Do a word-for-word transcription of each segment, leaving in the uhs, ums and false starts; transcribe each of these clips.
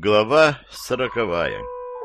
Глава сороковая.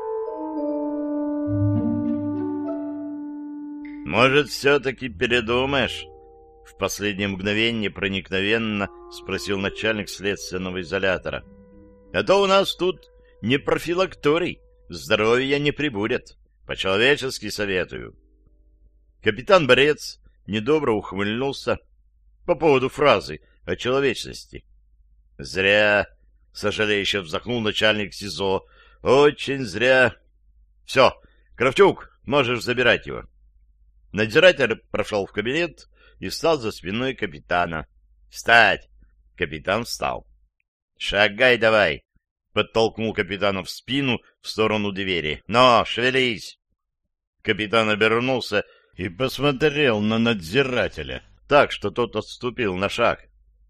«Может, все-таки передумаешь?» — в последнее мгновение проникновенно спросил начальник следственного изолятора. «А то у нас тут не профилакторий, здоровья не прибудет. По-человечески советую». Капитан Борец недобро ухмыльнулся по поводу фразы о человечности. «Зря!» — сожалеюще вздохнул начальник СИЗО. «Очень зря!» «Все, Кравчук, можешь забирать его». Надзиратель прошел в кабинет и встал за спиной капитана. «Встать!» — капитан встал. «Шагай давай!» — подтолкнул капитана в спину в сторону двери. «Но, шевелись!» Капитан обернулся и посмотрел на надзирателя так, что тот отступил на шаг.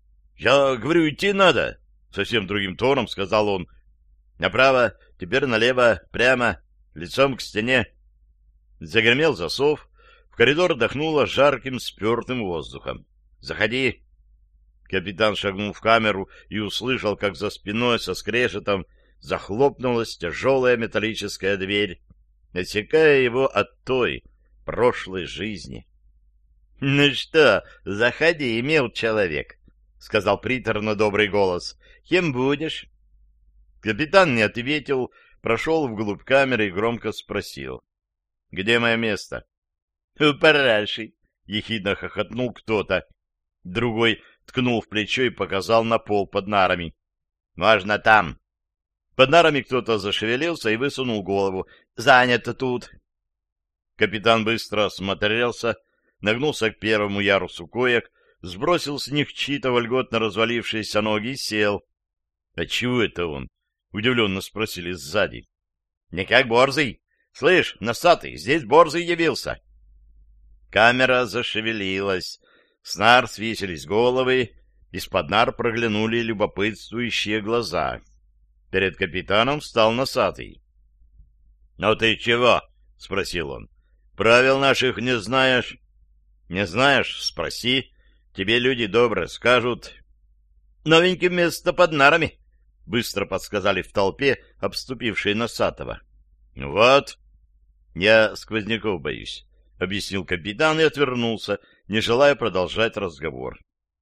«Я говорю, идти надо!» — совсем другим тоном сказал он. «Направо, теперь налево, прямо, лицом к стене». Загремел засов. В коридор дохнуло жарким спертым воздухом. «Заходи!» Капитан шагнул в камеру и услышал, как за спиной со скрежетом захлопнулась тяжелая металлическая дверь, отсекая его от той прошлой жизни. — Ну что, заходи, мил человек, — сказал приторно добрый голос. — Кем будешь? Капитан не ответил, прошел вглубь камеры и громко спросил. — Где мое место? — У параши, — ехидно хохотнул кто-то. Другой ткнул в плечо и показал на пол под нарами. — Можно там. Под нарами кто-то зашевелился и высунул голову. — Занято тут. Капитан быстро осмотрелся, нагнулся к первому ярусу коек, сбросил с них чьи-то вольготно развалившиеся ноги и сел. — А чего это он? — удивленно спросили сзади. — Никак борзый. Слышь, носатый, здесь борзый явился. Камера зашевелилась. С нар свесились головы, из-под нар проглянули любопытствующие глаза. Перед капитаном встал носатый. — Ну ты чего? — спросил он. — Правил наших не знаешь? — Не знаешь? Спроси. Тебе люди добрые скажут. — Новенькое место под нарами, — быстро подсказали в толпе, обступившей носатого. — Вот. — Я сквозняков боюсь, — объяснил капитан и отвернулся, не желая продолжать разговор.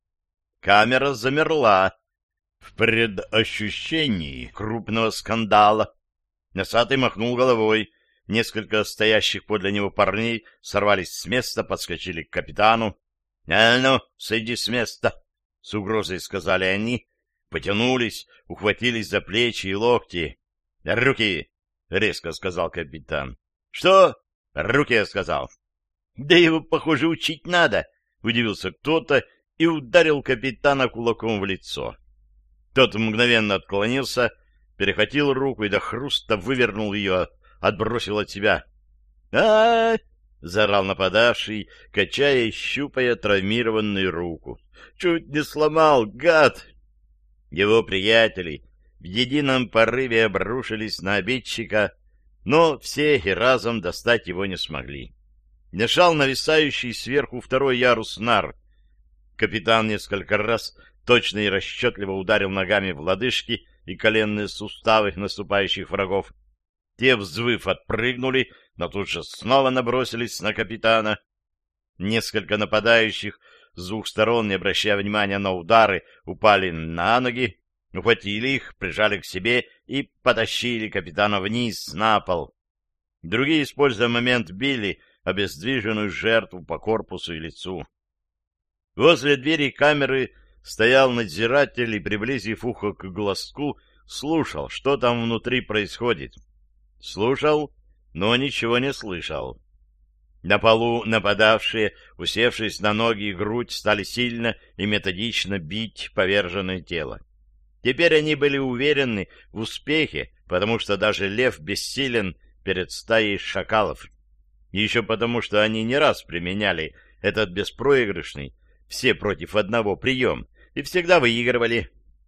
Камера замерла в предощущении крупного скандала. Носатый махнул головой. Несколько стоящих подле него парней сорвались с места, подскочили к капитану. — А ну, сойди с места! — с угрозой сказали они, потянулись, ухватились за плечи и локти. — Руки! — резко сказал капитан. — Что? — Руки, я сказал. — Да его, похоже, учить надо! — удивился кто-то и ударил капитана кулаком в лицо. Тот мгновенно отклонился, перехватил руку и до хруста вывернул ее, отбросил от себя. а, -а, -а заорал нападавший, качая и щупая травмированную руку. «Чуть не сломал, гад!» Его приятели в едином порыве обрушились на обидчика, но все и разом достать его не смогли. Мешал нависающий сверху второй ярус нар. Капитан несколько раз точно и расчетливо ударил ногами в лодыжки и коленные суставы наступающих врагов. Те, взвыв, отпрыгнули, но тут же снова набросились на капитана. Несколько нападающих с двух сторон, не обращая внимания на удары, упали на ноги, ухватили их, прижали к себе и потащили капитана вниз на пол. Другие, используя момент, били обездвиженную жертву по корпусу и лицу. Возле двери камеры стоял надзиратель и, приблизив ухо к глазку, слушал, что там внутри происходит. Слушал, но ничего не слышал. На полу нападавшие, усевшись на ноги и грудь, стали сильно и методично бить поверженное тело. Теперь они были уверены в успехе, потому что даже лев бессилен перед стаей шакалов. И еще потому, что они не раз применяли этот беспроигрышный, все против одного прием, и всегда выигрывали.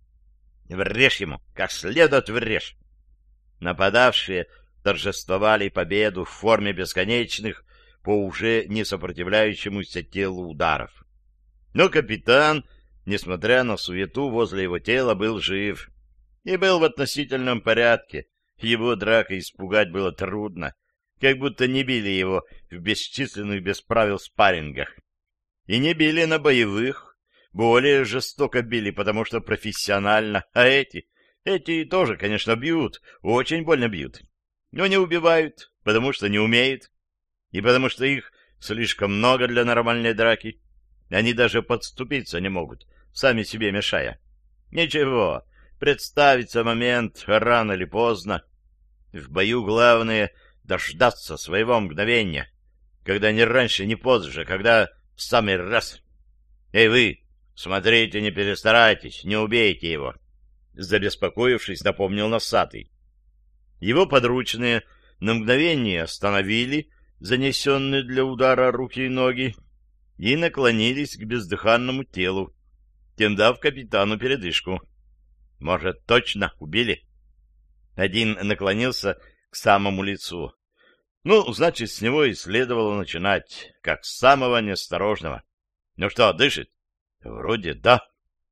Врежь ему, как следует врежь. Нападавшие торжествовали победу в форме бесконечных, по уже не сопротивляющемуся телу ударов. Но капитан, несмотря на суету возле его тела, был жив. и был в относительном порядке. Его дракой испугать было трудно, как будто не били его в бесчисленных без правил спаррингах. И не били на боевых, более жестоко били, потому что профессионально, а эти, эти тоже, конечно, бьют, очень больно бьют, но не убивают, потому что не умеют, и потому что их слишком много для нормальной драки. Они даже подступиться не могут, сами себе мешая. Ничего, представится момент рано или поздно. В бою главное дождаться своего мгновения, когда ни раньше, ни позже, когда в самый раз. Эй, вы, смотрите, не перестарайтесь, не убейте его. Забеспокоившись, напомнил носатый. Его подручные на мгновение остановили занесенные для удара руки и ноги и наклонились к бездыханному телу, тем дав капитану передышку. Может, точно убили? Один наклонился к самому лицу. Ну, значит, с него и следовало начинать, как с самого неосторожного. Ну что, дышит? Вроде да.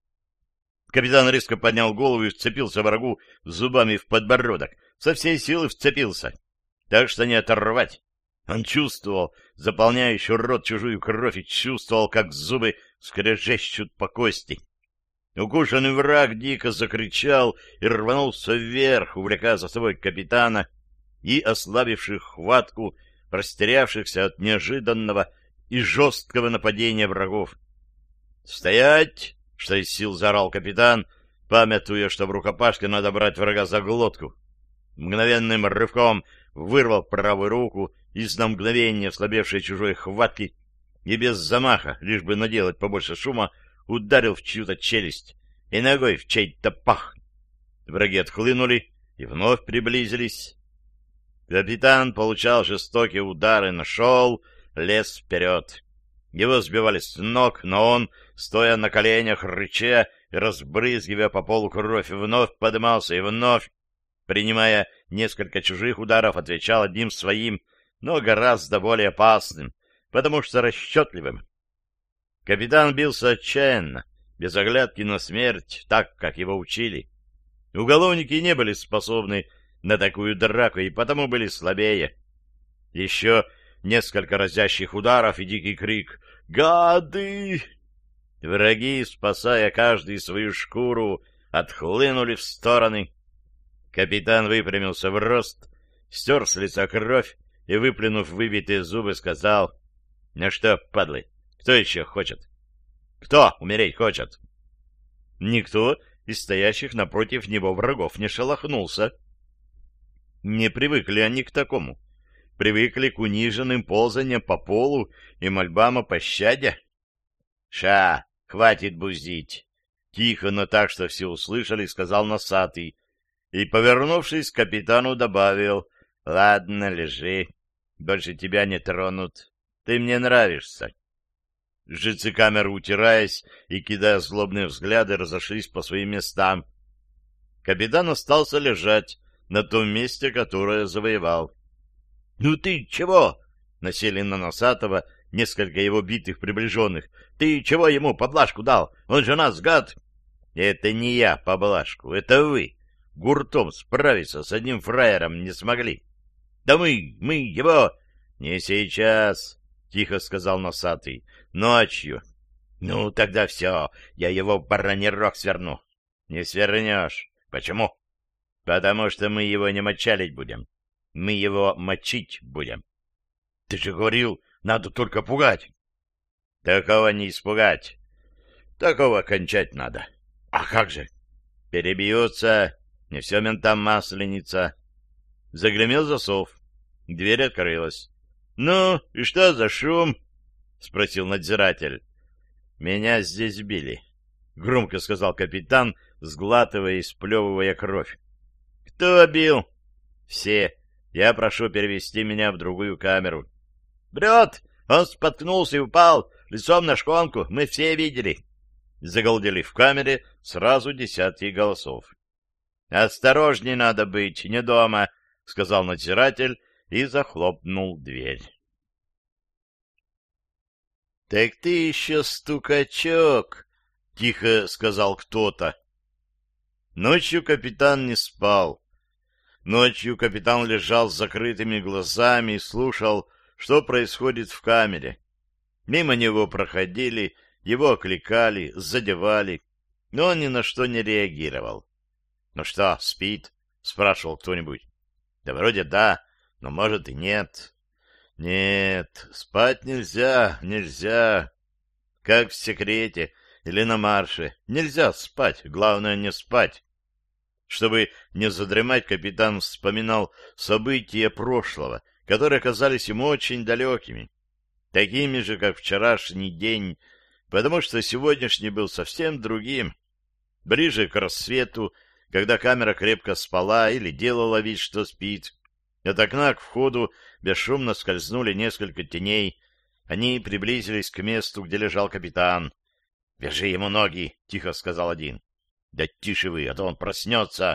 Капитан резко поднял голову и вцепился врагу зубами в подбородок. Со всей силы вцепился. Так что не оторвать. Он чувствовал заполняющую рот чужую кровь и чувствовал, как зубы скрежещут по кости. Укушенный враг дико закричал и рванулся вверх, увлекая за собой капитана и ослабивших хватку, растерявшихся от неожиданного и жесткого нападения врагов. «Стоять!» — что из сил заорал капитан, памятуя, что в рукопашке надо брать врага за глотку. Мгновенным рывком вырвал правую руку из на мгновение ослабевшей чужой хватки и без замаха, лишь бы наделать побольше шума, ударил в чью-то челюсть и ногой в чей-то пах. Враги отхлынули и вновь приблизились. Капитан получал жестокие удары, но шел, лез вперед. Его сбивали с ног, но он, стоя на коленях, рыча и разбрызгивая по полу кровь, вновь подымался и вновь, принимая несколько чужих ударов, отвечал одним своим, но гораздо более опасным, потому что расчетливым. Капитан бился отчаянно, без оглядки на смерть, так, как его учили. Уголовники не были способны на такую драку и потому были слабее. Еще несколько разящих ударов и дикий крик «Гады!». Враги, спасая каждый свою шкуру, отхлынули в стороны. Капитан выпрямился в рост, стер с лица кровь и, выплюнув выбитые зубы, сказал: «Ну что, падлы, кто еще хочет? Кто умереть хочет?» Никто из стоящих напротив него врагов не шелохнулся. Не привыкли они к такому. Привыкли к униженным ползаниям по полу и мольбам о пощаде. «Ша, хватит буздить!» Тихо, но так, что все услышали, сказал носатый. И, повернувшись к капитану, добавил: «Ладно, лежи. Больше тебя не тронут. Ты мне нравишься». Жрецы камеры, утираясь и кидая злобные взгляды, разошлись по своим местам. Капитан остался лежать на том месте, которое завоевал. — Ну ты чего? — насели на носатого несколько его битых приближенных. — Ты чего ему поблажку дал? Он же нас, гад! — Это не я поблажку, это вы. Гуртом справиться с одним фраером не смогли. — Да мы, мы его... — Не сейчас, — тихо сказал носатый. — Ночью. — Ну, тогда все, я его в бараний рог сверну. — Не свернешь. — Почему? — Потому что мы его не мочалить будем. Мы его мочить будем. — Ты же говорил, надо только пугать. — Такого не испугать. Такого кончать надо. — А как же? — Перебьются, не все ментам масленица. Загремел засов. Дверь открылась. — Ну, и что за шум? — спросил надзиратель. — Меня здесь били, — громко сказал капитан, сглатывая и сплевывая кровь. — Кто бил? — Все. Я прошу перевести меня в другую камеру. — Брет! Он споткнулся и упал лицом на шконку. Мы все видели. Загалдели в камере сразу десятки голосов. — Осторожней надо быть, не дома, — сказал надзиратель и захлопнул дверь. — Так ты еще стукачок, — тихо сказал кто-то. Ночью капитан не спал. Ночью капитан лежал с закрытыми глазами и слушал, что происходит в камере. Мимо него проходили, его окликали, задевали, но он ни на что не реагировал. — Ну что, спит? — спрашивал кто-нибудь. — Да вроде да, но может и нет. — Нет, спать нельзя, нельзя. Как в секрете или на марше. Нельзя спать, главное не спать. Чтобы не задремать, капитан вспоминал события прошлого, которые казались ему очень далекими, такими же, как вчерашний день, потому что сегодняшний был совсем другим. Ближе к рассвету, когда камера крепко спала или делала вид, что спит, от окна к входу бесшумно скользнули несколько теней. Они приблизились к месту, где лежал капитан. — Вяжи ему ноги, — тихо сказал один. — Да тише вы, а то он проснется.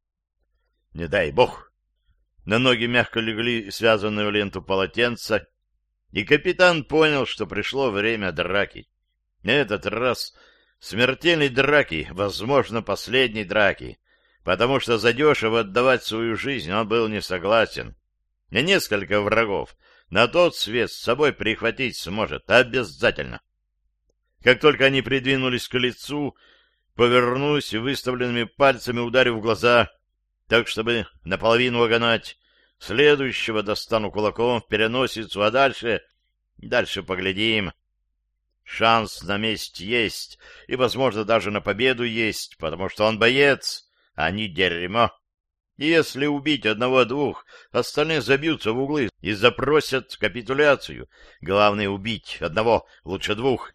— Не дай бог. На ноги мягко легли связанные в ленту полотенца, и капитан понял, что пришло время драки. На этот раз смертельной драки, возможно, последней драки, потому что задешево отдавать свою жизнь он был не согласен. И несколько врагов на тот свет с собой прихватить сможет, обязательно. Как только они придвинулись к лицу, повернусь и выставленными пальцами ударив в глаза, так, чтобы наполовину огонать, следующего достану кулаком в переносицу, а дальше... Дальше поглядим. Шанс на месть есть, и, возможно, даже на победу есть, потому что он боец, а не дерьмо. И если убить одного-двух, остальные забьются в углы и запросят капитуляцию. Главное — убить одного, лучше двух.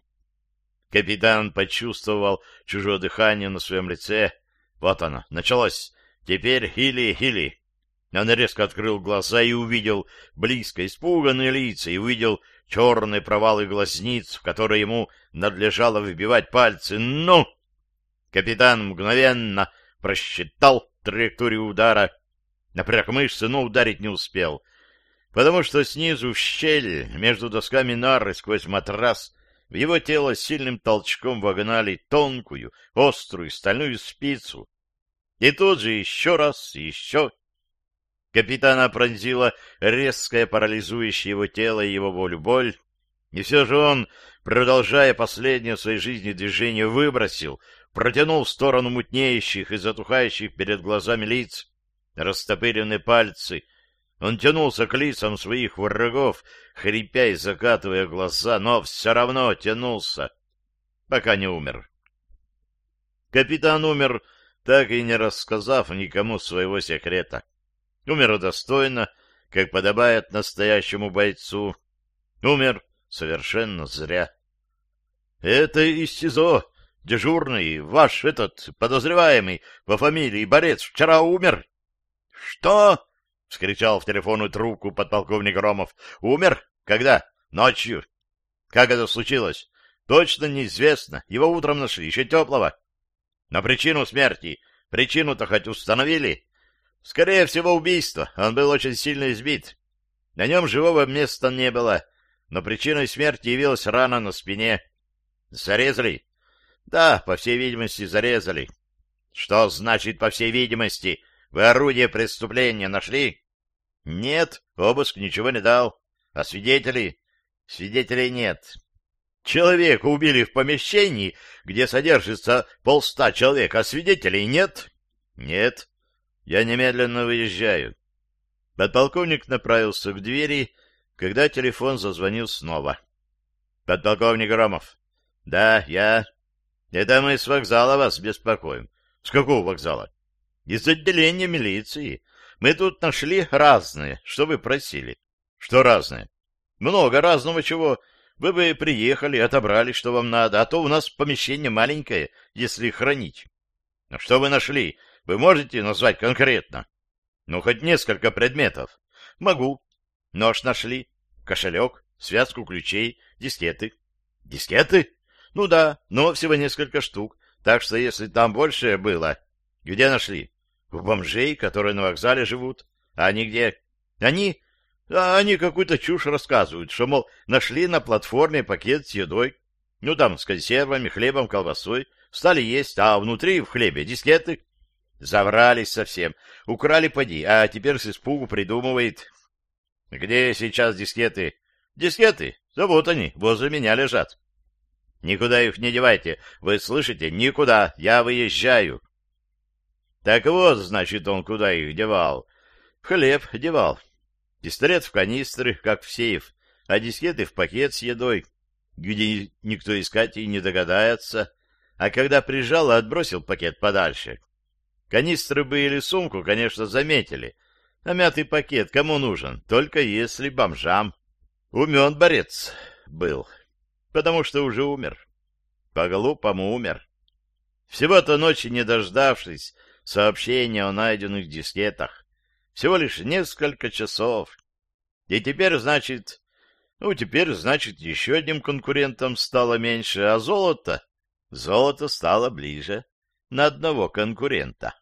Капитан почувствовал чужое дыхание на своем лице. Вот оно, началось. Теперь хили-хили. Он резко открыл глаза и увидел близко испуганные лица, и увидел черные провалы глазниц, в которые ему надлежало вбивать пальцы. Ну! Капитан мгновенно просчитал траекторию удара, напряг мышцы, но ударить не успел, потому что снизу в щель между досками нары сквозь матрас в его тело сильным толчком вогнали тонкую, острую стальную спицу. И тут же еще раз, и еще. Капитана пронзила резкая, парализующая его тело и его волю боль, и все же он, продолжая последнее в своей жизни движение, выбросил, протянул в сторону мутнеющих и затухающих перед глазами лиц растопыренные пальцы. Он тянулся к лицам своих врагов, хрипя и закатывая глаза, но все равно тянулся, пока не умер. Капитан умер, так и не рассказав никому своего секрета. Умер достойно, как подобает настоящему бойцу. Умер совершенно зря. — Это из СИЗО, дежурный, ваш этот подозреваемый по фамилии Борец вчера умер. — Что? — вскричал в телефонную трубку подполковник Громов. — Умер? Когда? Ночью. — Как это случилось? — Точно неизвестно. Его утром нашли, еще теплого. — На причину смерти. Причину-то хоть установили? — Скорее всего, убийство. Он был очень сильно избит. На нем живого места не было, но причиной смерти явилась рана на спине. — Зарезали? — Да, по всей видимости, зарезали. — Что значит «по всей видимости»? Вы орудие преступления нашли? — Нет, обыск ничего не дал. — А свидетелей? — Свидетелей нет. — Человека убили в помещении, где содержится полста человек, а свидетелей нет? — Нет. Я немедленно выезжаю. Подполковник направился к двери, когда телефон зазвонил снова. — Подполковник Громов. — Да, я. — Это мы с вокзала вас беспокоим. — С какого вокзала? — Из отделения милиции. Мы тут нашли разное, что вы просили. — Что разное? — Много разного чего. Вы бы приехали, отобрали, что вам надо, а то у нас помещение маленькое, если хранить. — Что вы нашли? Вы можете назвать конкретно? — Ну, хоть несколько предметов. — Могу. Нож нашли, кошелек, связку ключей, дискеты. — Дискеты? — Ну да, но всего несколько штук, так что если там больше было... — Где нашли? — У бомжей, которые на вокзале живут. — А они где? — Они... А они какую-то чушь рассказывают, что, мол, нашли на платформе пакет с едой. Ну, там, с консервами, хлебом, колбасой. Стали есть, а внутри в хлебе дискеты. Заврались совсем. Украли поди, а теперь с испугу придумывает. Где сейчас дискеты? Дискеты? Да вот они, возле меня лежат. Никуда их не девайте. Вы слышите? Никуда. Я выезжаю. Так вот, значит, он куда их девал. В хлеб девал. Пистолет в канистры, как в сейф, а дискеты в пакет с едой, где никто искать и не догадается. А когда прижал и отбросил пакет подальше, канистры бы или сумку, конечно, заметили. А мятый пакет кому нужен? Только если бомжам. Умен борец был, потому что уже умер. По-глупому умер. Всего-то ночи не дождавшись сообщения о найденных дискетах. Всего лишь несколько часов. И теперь, значит... Ну, теперь, значит, еще одним конкурентом стало меньше, а золото... Золото стало ближе на одного конкурента.